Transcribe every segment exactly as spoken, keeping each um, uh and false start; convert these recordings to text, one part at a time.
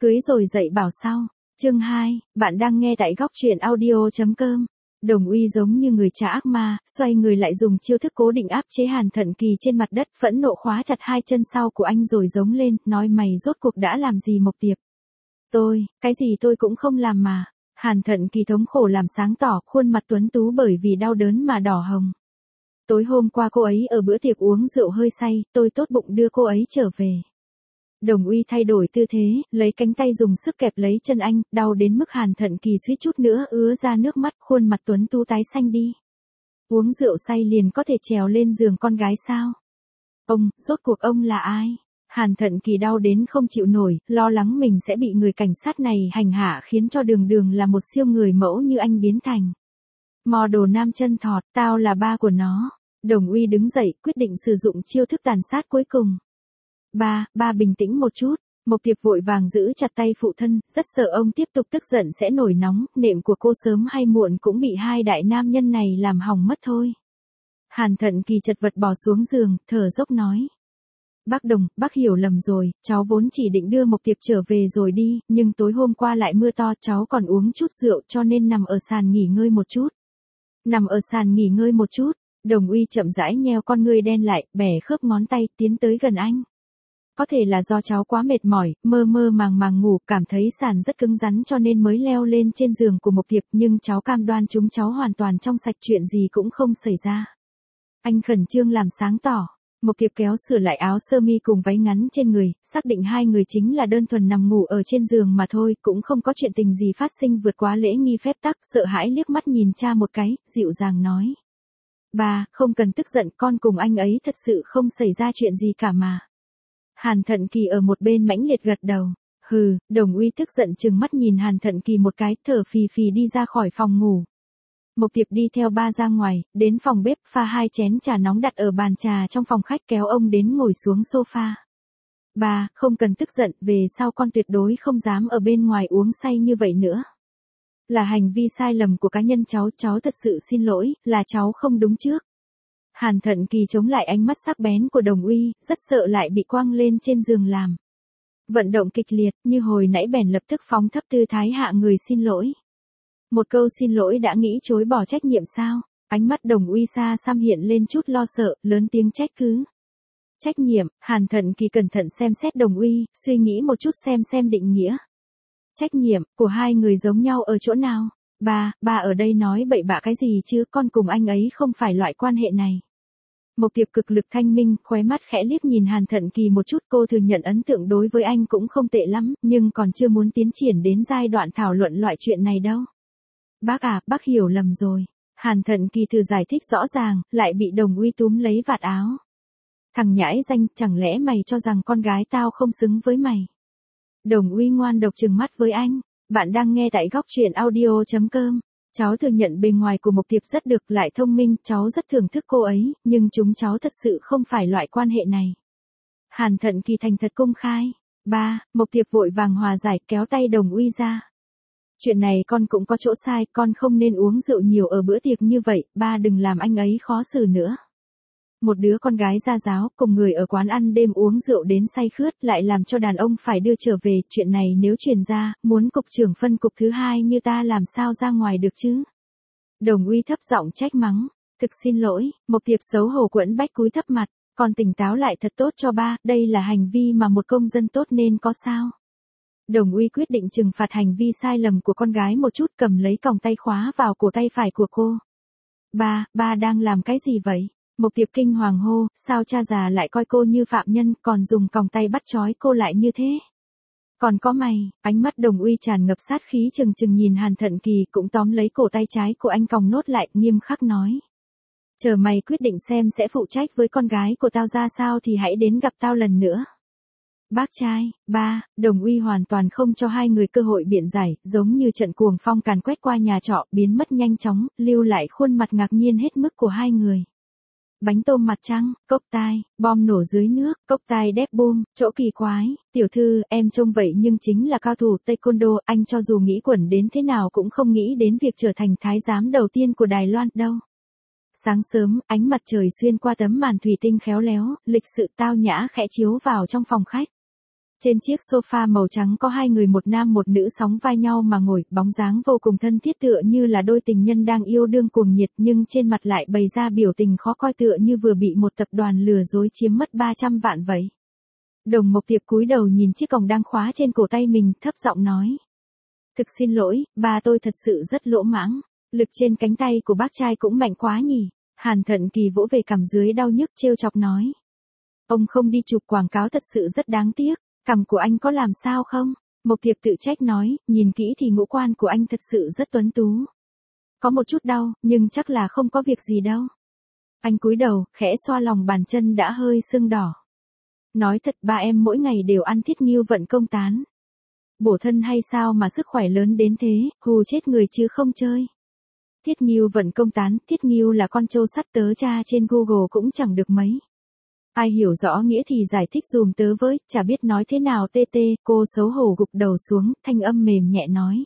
Cưới rồi dạy bảo sau. Chương hai, bạn đang nghe tại góc truyện audio.com. Đồng Uy giống như người cha ác ma, xoay người lại dùng chiêu thức cố định áp chế Hàn Thận Kỳ trên mặt đất, phẫn nộ khóa chặt hai chân sau của anh rồi giống lên, nói mày rốt cuộc đã làm gì Mộc Tiệp? Tôi, cái gì tôi cũng không làm mà. Hàn Thận Kỳ thống khổ làm sáng tỏ, khuôn mặt tuấn tú bởi vì đau đớn mà đỏ hồng. Tối hôm qua cô ấy ở bữa tiệc uống rượu hơi say, tôi tốt bụng đưa cô ấy trở về. Đồng Uy thay đổi tư thế, lấy cánh tay dùng sức kẹp lấy chân anh, đau đến mức Hàn Thận Kỳ suýt chút nữa ứa ra nước mắt, khuôn mặt tuấn tú tái xanh đi. Uống rượu say liền có thể trèo lên giường con gái sao? Ông, rốt cuộc ông là ai? Hàn Thận Kỳ đau đến không chịu nổi, lo lắng mình sẽ bị người cảnh sát này hành hạ khiến cho đường đường là một siêu người mẫu như anh biến thành mò đồ nam chân thọt, tao là ba của nó. Đồng Uy đứng dậy, quyết định sử dụng chiêu thức tàn sát cuối cùng. Ba, ba bình tĩnh một chút. Mộc Tiệp vội vàng giữ chặt tay phụ thân, rất sợ ông tiếp tục tức giận sẽ nổi nóng, nệm của cô sớm hay muộn cũng bị hai đại nam nhân này làm hỏng mất thôi. Hàn Thận Kỳ chật vật bò xuống giường, thở dốc nói. Bác Đồng, bác hiểu lầm rồi, cháu vốn chỉ định đưa Mộc Tiệp trở về rồi đi, nhưng tối hôm qua lại mưa to, cháu còn uống chút rượu cho nên nằm ở sàn nghỉ ngơi một chút. Nằm ở sàn nghỉ ngơi một chút, Đồng Uy chậm rãi nheo con ngươi đen lại, bẻ khớp ngón tay, tiến tới gần anh. Có thể là do cháu quá mệt mỏi, mơ mơ màng màng ngủ, cảm thấy sàn rất cứng rắn cho nên mới leo lên trên giường của Mộc Tiệp, nhưng cháu cam đoan chúng cháu hoàn toàn trong sạch, chuyện gì cũng không xảy ra. Anh khẩn trương làm sáng tỏ. Mộc Tiệp kéo sửa lại áo sơ mi cùng váy ngắn trên người, xác định hai người chính là đơn thuần nằm ngủ ở trên giường mà thôi, cũng không có chuyện tình gì phát sinh vượt quá lễ nghi phép tắc, sợ hãi liếc mắt nhìn cha một cái, dịu dàng nói. Ba, không cần tức giận, con cùng anh ấy thật sự không xảy ra chuyện gì cả mà. Hàn Thận Kỳ ở một bên mãnh liệt gật đầu. Hừ, Đồng Uy tức giận trừng mắt nhìn Hàn Thận Kỳ một cái, thở phì phì đi ra khỏi phòng ngủ. Mộc Tiệp đi theo ba ra ngoài, đến phòng bếp, pha hai chén trà nóng đặt ở bàn trà trong phòng khách, kéo ông đến ngồi xuống sofa. Ba, không cần tức giận, về sau con tuyệt đối không dám ở bên ngoài uống say như vậy nữa. Là hành vi sai lầm của cá nhân cháu, cháu thật sự xin lỗi, là cháu không đúng trước. Hàn Thận Kỳ chống lại ánh mắt sắc bén của Đồng Uy, rất sợ lại bị quăng lên trên giường làm vận động kịch liệt, như hồi nãy bèn lập tức phóng thấp tư thái hạ người xin lỗi. Một câu xin lỗi đã nghĩ chối bỏ trách nhiệm sao? Ánh mắt Đồng Uy xa xăm hiện lên chút lo sợ, lớn tiếng trách cứ. Trách nhiệm? Hàn Thận Kỳ cẩn thận xem xét Đồng Uy, suy nghĩ một chút xem xem định nghĩa. Trách nhiệm của hai người giống nhau ở chỗ nào? Ba, ba ở đây nói bậy bạ cái gì chứ, con cùng anh ấy không phải loại quan hệ này. Mộc Tiệp cực lực thanh minh, khóe mắt khẽ liếc nhìn Hàn Thận Kỳ một chút, cô thừa nhận ấn tượng đối với anh cũng không tệ lắm, nhưng còn chưa muốn tiến triển đến giai đoạn thảo luận loại chuyện này đâu. Bác à, bác hiểu lầm rồi. Hàn Thận Kỳ thử giải thích rõ ràng, lại bị Đồng Uy túm lấy vạt áo. Thằng nhãi danh, chẳng lẽ mày cho rằng con gái tao không xứng với mày? Đồng Uy ngoan độc trừng mắt với anh. Bạn đang nghe tại góc truyện audio.com. Cháu thừa nhận bề ngoài của Mộc Tiệp rất được, lại thông minh, cháu rất thưởng thức cô ấy, nhưng chúng cháu thật sự không phải loại quan hệ này. Hàn Thận Kỳ thành thật công khai. Ba, Mộc Tiệp vội vàng hòa giải, kéo tay Đồng Uy ra. Chuyện này con cũng có chỗ sai, con không nên uống rượu nhiều ở bữa tiệc như vậy, ba đừng làm anh ấy khó xử nữa. Một đứa con gái gia giáo, cùng người ở quán ăn đêm uống rượu đến say khướt, lại làm cho đàn ông phải đưa trở về, chuyện này nếu truyền ra, muốn cục trưởng phân cục thứ hai như ta làm sao ra ngoài được chứ? Đồng Uy thấp giọng trách mắng, thực xin lỗi. Mộc Tiệp xấu hổ quẫn bách cúi thấp mặt, con tỉnh táo lại thật tốt cho ba, đây là hành vi mà một công dân tốt nên có sao? Đồng Uy quyết định trừng phạt hành vi sai lầm của con gái một chút, cầm lấy còng tay khóa vào cổ tay phải của cô. Ba, ba đang làm cái gì vậy? Mộc Tiệp kinh hoàng hô, sao cha già lại coi cô như phạm nhân, còn dùng còng tay bắt trói cô lại như thế? Còn có mày, ánh mắt Đồng Uy tràn ngập sát khí chừng chừng nhìn Hàn Thận Kỳ, cũng tóm lấy cổ tay trái của anh còng nốt lại, nghiêm khắc nói. Chờ mày quyết định xem sẽ phụ trách với con gái của tao ra sao thì hãy đến gặp tao lần nữa. Bác trai, ba, Đồng Uy hoàn toàn không cho hai người cơ hội biện giải, giống như trận cuồng phong càn quét qua nhà trọ, biến mất nhanh chóng, lưu lại khuôn mặt ngạc nhiên hết mức của hai người. Bánh tôm mặt trăng, cốc tai, bom nổ dưới nước, cốc tai đép bum, chỗ kỳ quái, tiểu thư, em trông vậy nhưng chính là cao thủ taekwondo, anh cho dù nghĩ quẩn đến thế nào cũng không nghĩ đến việc trở thành thái giám đầu tiên của Đài Loan đâu. Sáng sớm, ánh mặt trời xuyên qua tấm màn thủy tinh khéo léo, lịch sự tao nhã khẽ chiếu vào trong phòng khách. Trên chiếc sofa màu trắng có hai người một nam một nữ sóng vai nhau mà ngồi, bóng dáng vô cùng thân thiết tựa như là đôi tình nhân đang yêu đương cuồng nhiệt, nhưng trên mặt lại bày ra biểu tình khó coi tựa như vừa bị một tập đoàn lừa dối chiếm mất ba trăm vạn vậy. Đồng Mộc Tiệp cúi đầu nhìn chiếc còng đang khóa trên cổ tay mình, thấp giọng nói. Thực xin lỗi, ba tôi thật sự rất lỗ mãng. Lực trên cánh tay của bác trai cũng mạnh quá nhỉ. Hàn Thận Kỳ vỗ về cằm dưới đau nhức trêu chọc nói. Ông không đi chụp quảng cáo thật sự rất đáng tiếc. Cằm của anh có làm sao không? Mộc Tiệp tự trách nói, nhìn kỹ thì ngũ quan của anh thật sự rất tuấn tú. Có một chút đau, nhưng chắc là không có việc gì đâu. Anh cúi đầu, khẽ xoa lòng bàn chân đã hơi sưng đỏ. Nói thật ba em mỗi ngày đều ăn Thiết Ngưu Vận Công Tán. Bổ thân hay sao mà sức khỏe lớn đến thế, hù chết người chứ không chơi. Thiết Ngưu Vận Công Tán, Thiết Ngưu là con trâu sắt, tớ tra trên Google cũng chẳng được mấy. Ai hiểu rõ nghĩa thì giải thích dùm tớ với, chả biết nói thế nào tê tê, cô xấu hổ gục đầu xuống, thanh âm mềm nhẹ nói.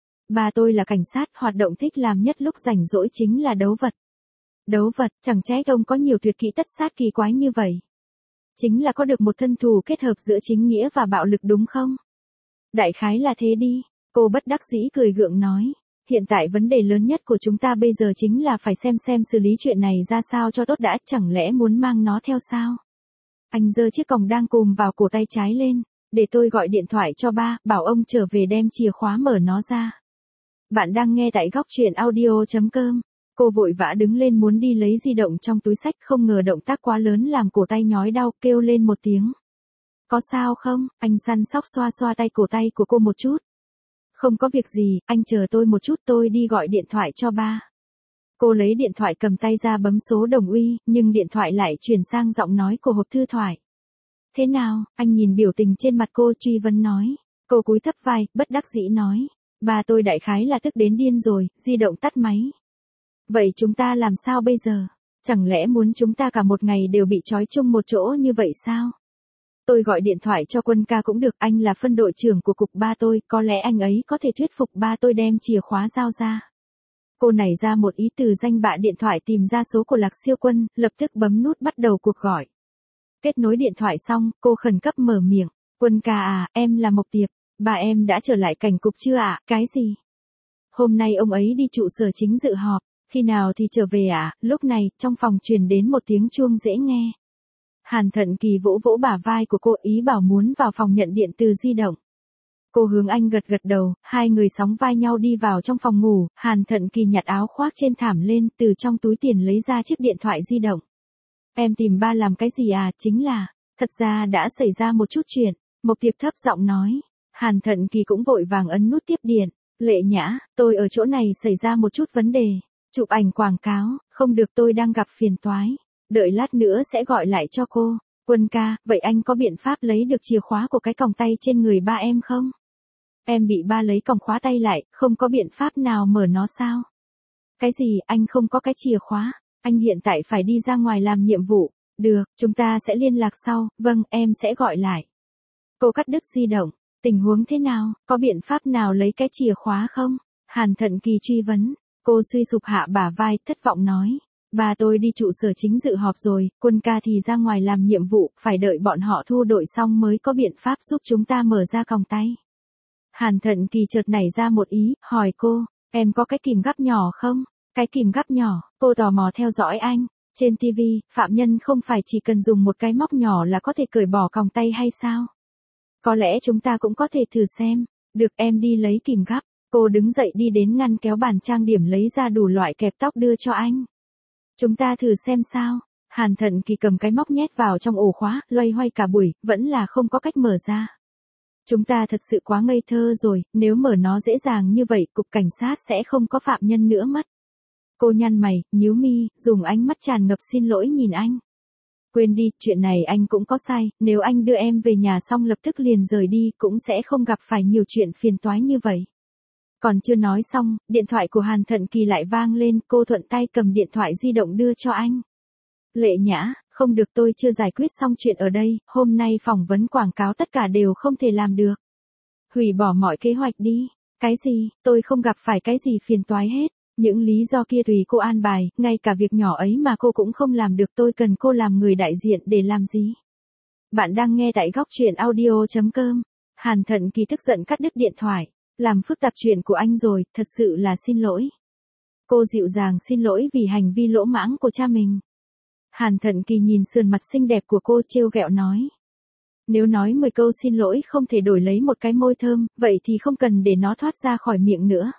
Ba tôi là cảnh sát, hoạt động thích làm nhất lúc rảnh rỗi chính là đấu vật. Đấu vật, chẳng trách ông có nhiều tuyệt kỹ tất sát kỳ quái như vậy. Chính là có được một thân thù kết hợp giữa chính nghĩa và bạo lực đúng không? Đại khái là thế đi, cô bất đắc dĩ cười gượng nói. Hiện tại vấn đề lớn nhất của chúng ta bây giờ chính là phải xem xem xử lý chuyện này ra sao cho tốt đã, chẳng lẽ muốn mang nó theo sao? Anh giơ chiếc còng đang cùm vào cổ tay trái lên, để tôi gọi điện thoại cho ba, bảo ông trở về đem chìa khóa mở nó ra. Bạn đang nghe tại góc truyện audio chấm com. Cô vội vã đứng lên muốn đi lấy di động trong túi xách, không ngờ động tác quá lớn làm cổ tay nhói đau, kêu lên một tiếng. Có sao không? Anh săn sóc xoa xoa tay cổ tay của cô một chút. Không có việc gì, anh chờ tôi một chút, tôi đi gọi điện thoại cho ba. Cô lấy điện thoại cầm tay ra bấm số Đồng Uy, nhưng điện thoại lại chuyển sang giọng nói của hộp thư thoại. Thế nào? Anh nhìn biểu tình trên mặt cô truy vấn nói. Cô cúi thấp vai, bất đắc dĩ nói. Ba tôi đại khái là tức đến điên rồi, di động tắt máy. Vậy chúng ta làm sao bây giờ? Chẳng lẽ muốn chúng ta cả một ngày đều bị trói chung một chỗ như vậy sao? Tôi gọi điện thoại cho Quân ca cũng được, anh là phân đội trưởng của cục ba tôi, có lẽ anh ấy có thể thuyết phục ba tôi đem chìa khóa giao ra. Cô nảy ra một ý từ danh bạ điện thoại tìm ra số của Lạc Siêu Quân, lập tức bấm nút bắt đầu cuộc gọi. Kết nối điện thoại xong, cô khẩn cấp mở miệng. Quân ca à, em là Mộc Tiệp, bà em đã trở lại cảnh cục chưa ạ? À? Cái gì? Hôm nay ông ấy đi trụ sở chính dự họp, khi nào thì trở về ạ? À? Lúc này, trong phòng truyền đến một tiếng chuông dễ nghe. Hàn Thận Kỳ vỗ vỗ bả vai của cô, ý bảo muốn vào phòng nhận điện từ di động. Cô hướng anh gật gật đầu, hai người sóng vai nhau đi vào trong phòng ngủ, Hàn Thận Kỳ nhặt áo khoác trên thảm lên, từ trong túi tiền lấy ra chiếc điện thoại di động. Em tìm ba làm cái gì à? Chính là, thật ra đã xảy ra một chút chuyện, Mộc Tiệp thấp giọng nói. Hàn Thận Kỳ cũng vội vàng ấn nút tiếp điện. Lệ Nhã, tôi ở chỗ này xảy ra một chút vấn đề. Chụp ảnh quảng cáo, không được, tôi đang gặp phiền toái. Đợi lát nữa sẽ gọi lại cho cô. Quân ca, vậy anh có biện pháp lấy được chìa khóa của cái còng tay trên người ba em không? Em bị ba lấy còng khóa tay lại, không có biện pháp nào mở nó sao? Cái gì, anh không có cái chìa khóa? Anh hiện tại phải đi ra ngoài làm nhiệm vụ. Được, chúng ta sẽ liên lạc sau, vâng, em sẽ gọi lại. Cô cắt đứt di động. Tình huống thế nào, có biện pháp nào lấy cái chìa khóa không? Hàn Thận Kỳ truy vấn. Cô suy sụp hạ bả vai, thất vọng nói. Ba tôi đi trụ sở chính dự họp rồi, Quân ca thì ra ngoài làm nhiệm vụ, phải đợi bọn họ thu đội xong mới có biện pháp giúp chúng ta mở ra còng tay. Hàn Thận Kỳ chợt nảy ra một ý, hỏi cô, em có cái kìm gắp nhỏ không? Cái kìm gắp nhỏ, cô tò mò theo dõi anh. Trên ti vi, phạm nhân không phải chỉ cần dùng một cái móc nhỏ là có thể cởi bỏ còng tay hay sao? Có lẽ chúng ta cũng có thể thử xem. Được, em đi lấy kìm gắp. Cô đứng dậy đi đến ngăn kéo bàn trang điểm lấy ra đủ loại kẹp tóc đưa cho anh. Chúng ta thử xem sao. Hàn Thận Kỳ cầm cái móc nhét vào trong ổ khóa, loay hoay cả buổi, vẫn là không có cách mở ra. Chúng ta thật sự quá ngây thơ rồi, nếu mở nó dễ dàng như vậy, cục cảnh sát sẽ không có phạm nhân nữa mất. Cô nhăn mày, nhíu mi, dùng ánh mắt tràn ngập xin lỗi nhìn anh. Quên đi, chuyện này anh cũng có sai, nếu anh đưa em về nhà xong lập tức liền rời đi, cũng sẽ không gặp phải nhiều chuyện phiền toái như vậy. Còn chưa nói xong, điện thoại của Hàn Thận Kỳ lại vang lên, cô thuận tay cầm điện thoại di động đưa cho anh. Lệ Nhã, không được, tôi chưa giải quyết xong chuyện ở đây, hôm nay phỏng vấn quảng cáo tất cả đều không thể làm được. Hủy bỏ mọi kế hoạch đi. Cái gì, tôi không gặp phải cái gì phiền toái hết. Những lý do kia tùy cô an bài, ngay cả việc nhỏ ấy mà cô cũng không làm được, tôi cần cô làm người đại diện để làm gì? Bạn đang nghe tại góc truyện audio.com. Hàn Thận Kỳ tức giận cắt đứt điện thoại. Làm phức tạp chuyện của anh rồi, thật sự là xin lỗi. Cô dịu dàng xin lỗi vì hành vi lỗ mãng của cha mình. Hàn Thận Kỳ nhìn sườn mặt xinh đẹp của cô trêu ghẹo nói. Nếu nói mười câu xin lỗi không thể đổi lấy một cái môi thơm, vậy thì không cần để nó thoát ra khỏi miệng nữa.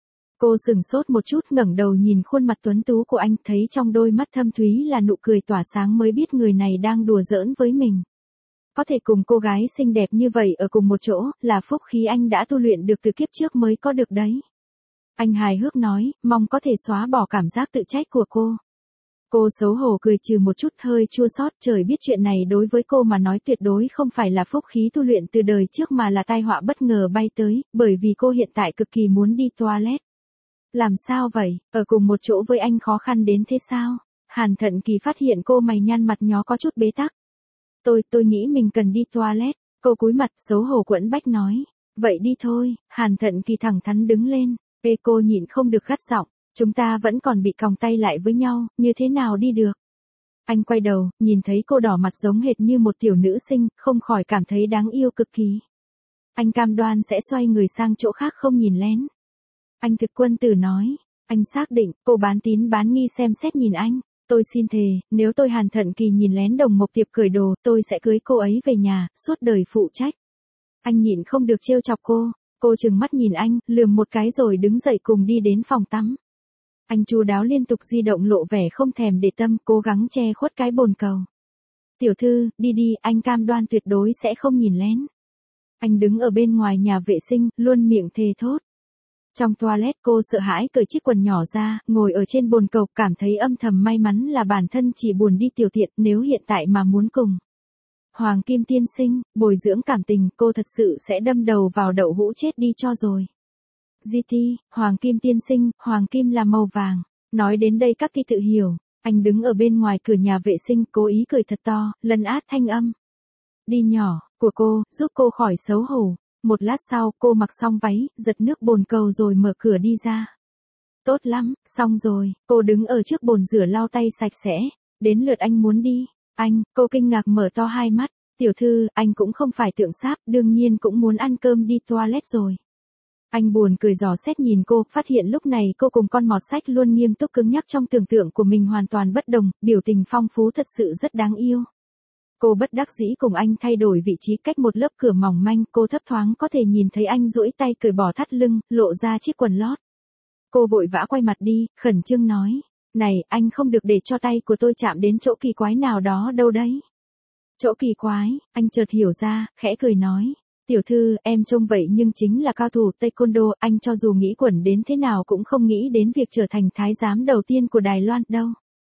Cô sừng sốt một chút ngẩng đầu nhìn khuôn mặt tuấn tú của anh, thấy trong đôi mắt thâm thúy là nụ cười tỏa sáng mới biết người này đang đùa giỡn với mình. Có thể cùng cô gái xinh đẹp như vậy ở cùng một chỗ, là phúc khí anh đã tu luyện được từ kiếp trước mới có được đấy. Anh hài hước nói, mong có thể xóa bỏ cảm giác tự trách của cô. Cô xấu hổ cười trừ một chút hơi chua xót, trời biết chuyện này đối với cô mà nói tuyệt đối không phải là phúc khí tu luyện từ đời trước mà là tai họa bất ngờ bay tới, bởi vì cô hiện tại cực kỳ muốn đi toilet. Làm sao vậy, ở cùng một chỗ với anh khó khăn đến thế sao? Hàn Thận Kỳ phát hiện cô mày nhăn mặt nhó có chút bế tắc. Tôi, tôi nghĩ mình cần đi toilet. Cô cúi mặt xấu hổ quẫn bách nói. Vậy đi thôi, Hàn Thận Kỳ thẳng thắn đứng lên. Ê cô nhịn không được gắt giọng. Chúng ta vẫn còn bị còng tay lại với nhau, như thế nào đi được? Anh quay đầu, nhìn thấy cô đỏ mặt giống hệt như một tiểu nữ sinh, không khỏi cảm thấy đáng yêu cực kỳ. Anh cam đoan sẽ xoay người sang chỗ khác không nhìn lén. Anh thực quân tử nói. Anh xác định, cô bán tín bán nghi xem xét nhìn anh. Tôi xin thề, nếu tôi Hàn Thận Kỳ nhìn lén Đồng Mộc Tiệp cởi đồ, tôi sẽ cưới cô ấy về nhà, suốt đời phụ trách. Anh nhịn không được trêu chọc cô. Cô trừng mắt nhìn anh, lườm một cái rồi đứng dậy cùng đi đến phòng tắm. Anh chu đáo liên tục di động lộ vẻ không thèm để tâm, cố gắng che khuất cái bồn cầu. Tiểu thư, đi đi, anh cam đoan tuyệt đối sẽ không nhìn lén. Anh đứng ở bên ngoài nhà vệ sinh, luôn miệng thề thốt. Trong toilet cô sợ hãi cởi chiếc quần nhỏ ra, ngồi ở trên bồn cầu, cảm thấy âm thầm may mắn là bản thân chỉ buồn đi tiểu tiện, nếu hiện tại mà muốn cùng Hoàng Kim tiên sinh, bồi dưỡng cảm tình, cô thật sự sẽ đâm đầu vào đậu hũ chết đi cho rồi. giê tê, Hoàng Kim tiên sinh, Hoàng Kim là màu vàng. Nói đến đây các thi tự hiểu, anh đứng ở bên ngoài cửa nhà vệ sinh, cố ý cười thật to, lấn át thanh âm. Đi nhỏ, của cô, giúp cô khỏi xấu hổ. Một lát sau, cô mặc xong váy, giật nước bồn cầu rồi mở cửa đi ra. Tốt lắm, xong rồi, cô đứng ở trước bồn rửa lau tay sạch sẽ. Đến lượt anh muốn đi. Anh, cô kinh ngạc mở to hai mắt. Tiểu thư, anh cũng không phải tượng sáp, đương nhiên cũng muốn ăn cơm đi toilet rồi. Anh buồn cười dò xét nhìn cô, phát hiện lúc này cô cùng con mọt sách luôn nghiêm túc cứng nhắc trong tưởng tượng của mình hoàn toàn bất đồng, biểu tình phong phú thật sự rất đáng yêu. Cô bất đắc dĩ cùng anh thay đổi vị trí cách một lớp cửa mỏng manh, cô thấp thoáng có thể nhìn thấy anh duỗi tay cởi bỏ thắt lưng, lộ ra chiếc quần lót. Cô vội vã quay mặt đi, khẩn trương nói, này, anh không được để cho tay của tôi chạm đến chỗ kỳ quái nào đó đâu đấy. Chỗ kỳ quái, anh chợt hiểu ra, khẽ cười nói, tiểu thư, em trông vậy nhưng chính là cao thủ taekwondo, anh cho dù nghĩ quẩn đến thế nào cũng không nghĩ đến việc trở thành thái giám đầu tiên của Đài Loan đâu.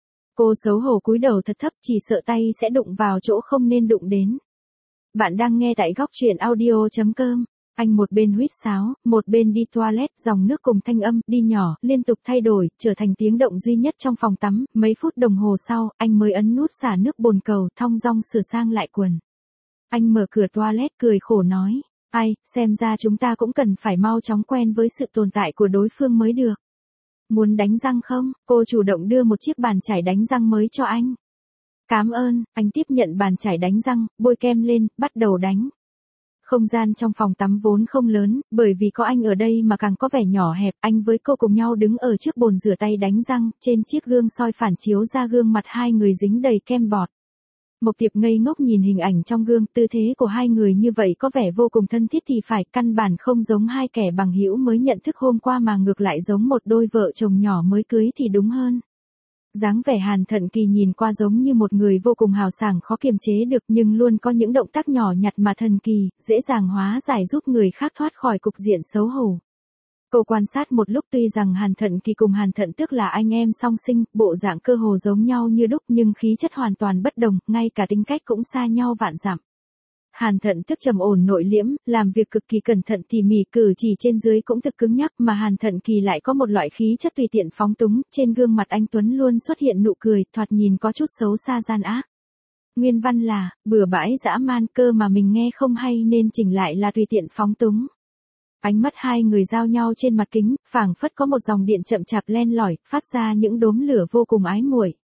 Cô xấu hổ cúi đầu thật thấp, chỉ sợ tay sẽ đụng vào chỗ không nên đụng đến. Bạn đang nghe tại góc truyện audio.com. Anh một bên huýt sáo, một bên đi toilet, dòng nước cùng thanh âm, đi nhỏ, liên tục thay đổi, trở thành tiếng động duy nhất trong phòng tắm. Mấy phút đồng hồ sau, anh mới ấn nút xả nước bồn cầu, thong dong sửa sang lại quần. Anh mở cửa toilet cười khổ nói, ai, xem ra chúng ta cũng cần phải mau chóng quen với sự tồn tại của đối phương mới được. Muốn đánh răng không? Cô chủ động đưa một chiếc bàn chải đánh răng mới cho anh. Cảm ơn, anh tiếp nhận bàn chải đánh răng, bôi kem lên, bắt đầu đánh. Không gian trong phòng tắm vốn không lớn, bởi vì có anh ở đây mà càng có vẻ nhỏ hẹp, anh với cô cùng nhau đứng ở trước bồn rửa tay đánh răng, trên chiếc gương soi phản chiếu ra gương mặt hai người dính đầy kem bọt. Mộc Tiệp ngây ngốc nhìn hình ảnh trong gương, tư thế của hai người như vậy có vẻ vô cùng thân thiết thì phải, căn bản không giống hai kẻ bằng hữu mới nhận thức hôm qua mà ngược lại giống một đôi vợ chồng nhỏ mới cưới thì đúng hơn. Dáng vẻ Hàn Thận Kỳ nhìn qua giống như một người vô cùng hào sảng khó kiềm chế được nhưng luôn có những động tác nhỏ nhặt mà thần kỳ, dễ dàng hóa giải giúp người khác thoát khỏi cục diện xấu hổ. Cô quan sát một lúc tuy rằng Hàn Thận Kỳ cùng Hàn Thận Tức là anh em song sinh, bộ dạng cơ hồ giống nhau như đúc nhưng khí chất hoàn toàn bất đồng, ngay cả tính cách cũng xa nhau vạn dặm. Hàn Thận Tức trầm ổn nội liễm, làm việc cực kỳ cẩn thận tỉ mỉ, cử chỉ trên dưới cũng thực cứng nhắc, mà Hàn Thận Kỳ lại có một loại khí chất tùy tiện phóng túng, trên gương mặt anh tuấn luôn xuất hiện nụ cười, thoạt nhìn có chút xấu xa gian ác. Nguyên văn là, bừa bãi dã man, cơ mà mình nghe không hay nên chỉnh lại là tùy tiện phóng túng. Ánh mắt hai người giao nhau trên mặt kính, phảng phất có một dòng điện chậm chạp len lỏi, phát ra những đốm lửa vô cùng ái muội.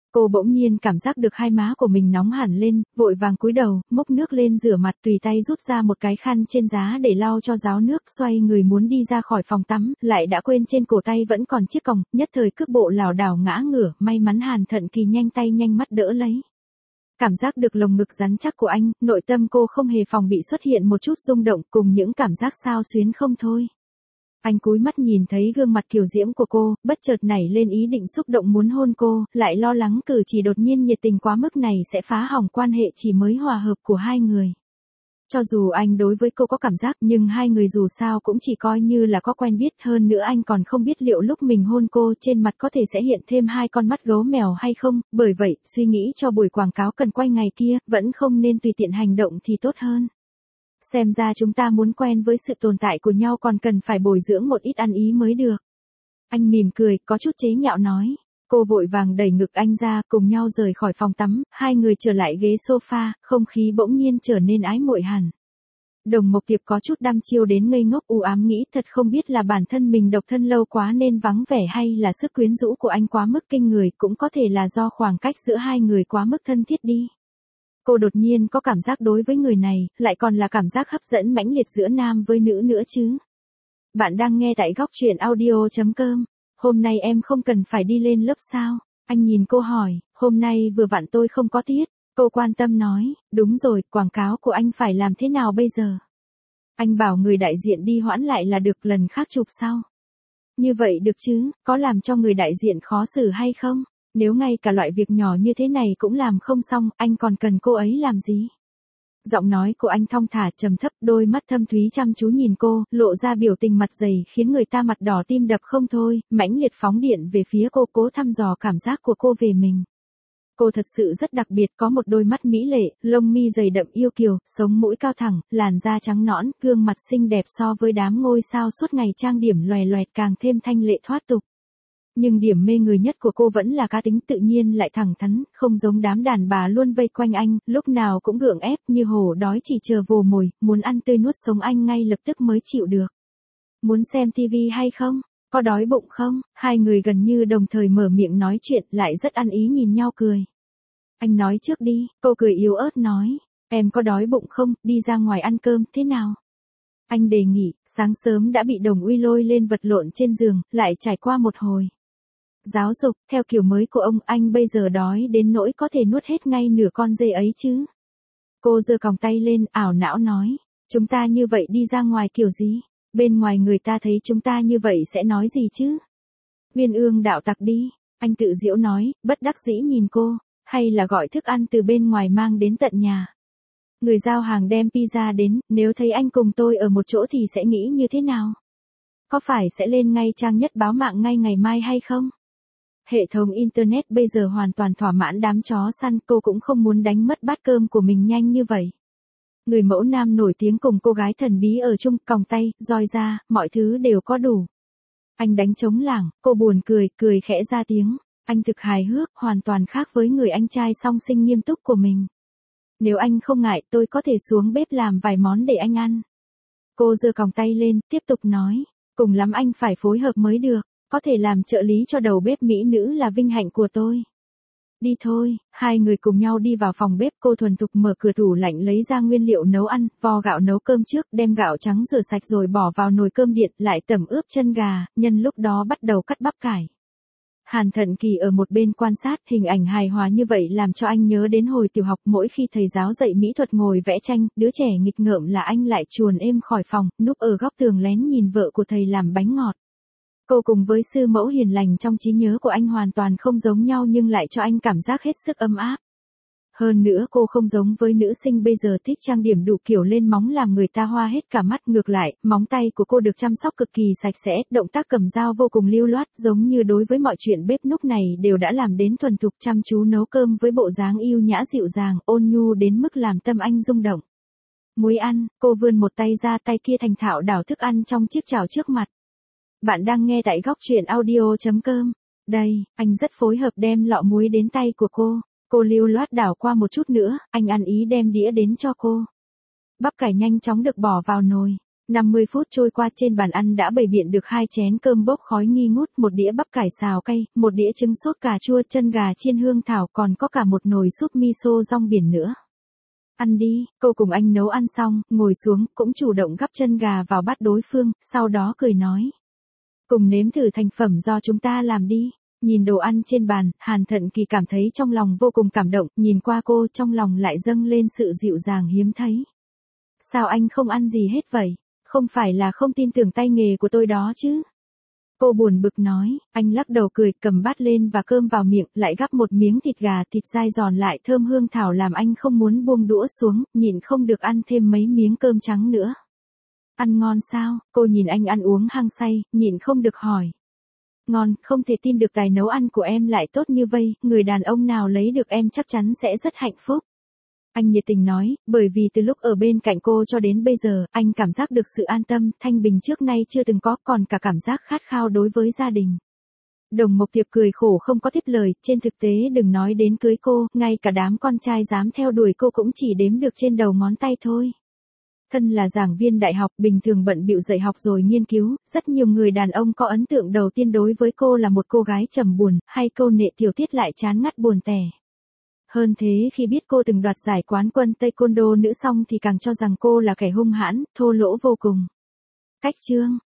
Cô bỗng nhiên cảm giác được hai má của mình nóng hẳn lên, vội vàng cúi đầu, múc nước lên rửa mặt, tùy tay rút ra một cái khăn trên giá để lau cho ráo nước, xoay người muốn đi ra khỏi phòng tắm, lại đã quên trên cổ tay vẫn còn chiếc còng, nhất thời cước bộ lảo đảo ngã ngửa, may mắn Hàn Thận Kỳ nhanh tay nhanh mắt đỡ lấy. Cảm giác được lồng ngực rắn chắc của anh, nội tâm cô không hề phòng bị xuất hiện một chút rung động cùng những cảm giác xao xuyến không thôi. Anh cúi mắt nhìn thấy gương mặt kiều diễm của cô, bất chợt nảy lên ý định xúc động muốn hôn cô, lại lo lắng cử chỉ đột nhiên nhiệt tình quá mức này sẽ phá hỏng quan hệ chỉ mới hòa hợp của hai người. Cho dù anh đối với cô có cảm giác nhưng hai người dù sao cũng chỉ coi như là có quen biết, hơn nữa anh còn không biết liệu lúc mình hôn cô trên mặt có thể sẽ hiện thêm hai con mắt gấu mèo hay không, bởi vậy suy nghĩ cho buổi quảng cáo cần quay ngày kia vẫn không nên tùy tiện hành động thì tốt hơn. Xem ra chúng ta muốn quen với sự tồn tại của nhau còn cần phải bồi dưỡng một ít ăn ý mới được. Anh mỉm cười, có chút chế nhạo nói. Cô vội vàng đẩy ngực anh ra, cùng nhau rời khỏi phòng tắm, hai người trở lại ghế sofa, không khí bỗng nhiên trở nên ái muội hẳn. Đồng Mộc Tiệp có chút đăm chiêu đến ngây ngốc u ám nghĩ thật không biết là bản thân mình độc thân lâu quá nên vắng vẻ hay là sức quyến rũ của anh quá mức kinh người, cũng có thể là do khoảng cách giữa hai người quá mức thân thiết đi. Cô đột nhiên có cảm giác đối với người này, lại còn là cảm giác hấp dẫn mãnh liệt giữa nam với nữ nữa chứ. Bạn đang nghe tại góc truyện audio chấm com. Hôm nay em không cần phải đi lên lớp sao? Anh nhìn cô hỏi, hôm nay vừa vặn tôi không có tiết. Cô quan tâm nói, đúng rồi, quảng cáo của anh phải làm thế nào bây giờ? Anh bảo người đại diện đi hoãn lại là được, lần khác chụp sau. Như vậy được chứ, có làm cho người đại diện khó xử hay không? Nếu ngay cả loại việc nhỏ như thế này cũng làm không xong, anh còn cần cô ấy làm gì? Giọng nói của anh thong thả trầm thấp, đôi mắt thâm thúy chăm chú nhìn cô, lộ ra biểu tình mặt dày khiến người ta mặt đỏ tim đập không thôi, mãnh liệt phóng điện về phía cô, cố thăm dò cảm giác của cô về mình. Cô thật sự rất đặc biệt, có một đôi mắt mỹ lệ, lông mi dày đậm yêu kiều, sống mũi cao thẳng, làn da trắng nõn, gương mặt xinh đẹp so với đám ngôi sao suốt ngày trang điểm loè loẹt càng thêm thanh lệ thoát tục. Nhưng điểm mê người nhất của cô vẫn là cá tính tự nhiên lại thẳng thắn, không giống đám đàn bà luôn vây quanh anh, lúc nào cũng gượng ép như hổ đói chỉ chờ vồ mồi, muốn ăn tươi nuốt sống anh ngay lập tức mới chịu được. Muốn xem tivi hay không? Có đói bụng không? Hai người gần như đồng thời mở miệng nói chuyện, lại rất ăn ý nhìn nhau cười. Anh nói trước đi, cô cười yếu ớt nói, em có đói bụng không, đi ra ngoài ăn cơm, thế nào? Anh đề nghị, sáng sớm đã bị Đồng Uy lôi lên vật lộn trên giường, lại trải qua một hồi giáo dục, theo kiểu mới của ông, anh bây giờ đói đến nỗi có thể nuốt hết ngay nửa con dê ấy chứ. Cô giơ còng tay lên, ảo não nói, chúng ta như vậy đi ra ngoài kiểu gì? Bên ngoài người ta thấy chúng ta như vậy sẽ nói gì chứ? Uyên ương đạo tặc đi, anh tự giễu nói, bất đắc dĩ nhìn cô, hay là gọi thức ăn từ bên ngoài mang đến tận nhà. Người giao hàng đem pizza đến, nếu thấy anh cùng tôi ở một chỗ thì sẽ nghĩ như thế nào? Có phải sẽ lên ngay trang nhất báo mạng ngay ngày mai hay không? Hệ thống Internet bây giờ hoàn toàn thỏa mãn đám chó săn, cô cũng không muốn đánh mất bát cơm của mình nhanh như vậy. Người mẫu nam nổi tiếng cùng cô gái thần bí ở chung, còng tay, roi ra, mọi thứ đều có đủ. Anh đánh trống lảng, cô buồn cười, cười khẽ ra tiếng. Anh thực hài hước, hoàn toàn khác với người anh trai song sinh nghiêm túc của mình. Nếu anh không ngại, tôi có thể xuống bếp làm vài món để anh ăn. Cô giơ còng tay lên, tiếp tục nói. Cùng lắm anh phải phối hợp mới được. Có thể làm trợ lý cho đầu bếp mỹ nữ là vinh hạnh của tôi. Đi thôi, hai người cùng nhau đi vào phòng bếp, cô thuần thục mở cửa tủ lạnh lấy ra nguyên liệu nấu ăn, vo gạo nấu cơm trước, đem gạo trắng rửa sạch rồi bỏ vào nồi cơm điện, lại tẩm ướp chân gà, nhân lúc đó bắt đầu cắt bắp cải. Hàn Thận Kỳ ở một bên quan sát, hình ảnh hài hòa như vậy làm cho anh nhớ đến hồi tiểu học, mỗi khi thầy giáo dạy mỹ thuật ngồi vẽ tranh, đứa trẻ nghịch ngợm là anh lại chuồn êm khỏi phòng, núp ở góc tường lén nhìn vợ của thầy làm bánh ngọt. Cô cùng với sư mẫu hiền lành trong trí nhớ của anh hoàn toàn không giống nhau nhưng lại cho anh cảm giác hết sức ấm áp. Hơn nữa cô không giống với nữ sinh bây giờ thích trang điểm đủ kiểu lên móng làm người ta hoa hết cả mắt, ngược lại, móng tay của cô được chăm sóc cực kỳ sạch sẽ, động tác cầm dao vô cùng lưu loát, giống như đối với mọi chuyện bếp núc này đều đã làm đến thuần thục, chăm chú nấu cơm với bộ dáng yêu nhã dịu dàng, ôn nhu đến mức làm tâm anh rung động. Muối ăn, cô vươn một tay ra, tay kia thành thạo đảo thức ăn trong chiếc chảo trước mặt. Bạn đang nghe tại góc truyện audio chấm com. Đây, anh rất phối hợp đem lọ muối đến tay của cô. Cô lưu loát đảo qua một chút nữa, anh ăn ý đem đĩa đến cho cô. Bắp cải nhanh chóng được bỏ vào nồi. năm mươi phút trôi qua, trên bàn ăn đã bày biện được hai chén cơm bốc khói nghi ngút, một đĩa bắp cải xào cay, một đĩa trứng sốt cà chua, chân gà chiên hương thảo, còn có cả một nồi súp miso rong biển nữa. Ăn đi, cô cùng anh nấu ăn xong, ngồi xuống, cũng chủ động gắp chân gà vào bát đối phương, sau đó cười nói. Cùng nếm thử thành phẩm do chúng ta làm đi. Nhìn đồ ăn trên bàn, Hàn Thận Kỳ cảm thấy trong lòng vô cùng cảm động, nhìn qua cô trong lòng lại dâng lên sự dịu dàng hiếm thấy. Sao anh không ăn gì hết vậy? Không phải là không tin tưởng tay nghề của tôi đó chứ? Cô buồn bực nói, anh lắc đầu cười, cầm bát lên và cơm vào miệng, lại gắp một miếng thịt gà, thịt dai giòn lại thơm hương thảo làm anh không muốn buông đũa xuống, nhịn không được ăn thêm mấy miếng cơm trắng nữa. Ăn ngon sao? Cô nhìn anh ăn uống hăng say, nhịn không được hỏi. Ngon, không thể tin được tài nấu ăn của em lại tốt như vây, người đàn ông nào lấy được em chắc chắn sẽ rất hạnh phúc. Anh nhiệt tình nói, bởi vì từ lúc ở bên cạnh cô cho đến bây giờ, anh cảm giác được sự an tâm, thanh bình trước nay chưa từng có, còn cả cảm giác khát khao đối với gia đình. Đồng Mộc Tiệp cười khổ không có tiếp lời, trên thực tế đừng nói đến cưới cô, ngay cả đám con trai dám theo đuổi cô cũng chỉ đếm được trên đầu ngón tay thôi. Thân là giảng viên đại học, bình thường bận bịu dạy học rồi nghiên cứu, rất nhiều người đàn ông có ấn tượng đầu tiên đối với cô là một cô gái trầm buồn, hay câu nệ tiểu tiết lại chán ngắt buồn tẻ. Hơn thế khi biết cô từng đoạt giải quán quân taekwondo nữ xong thì càng cho rằng cô là kẻ hung hãn, thô lỗ vô cùng. Cách chương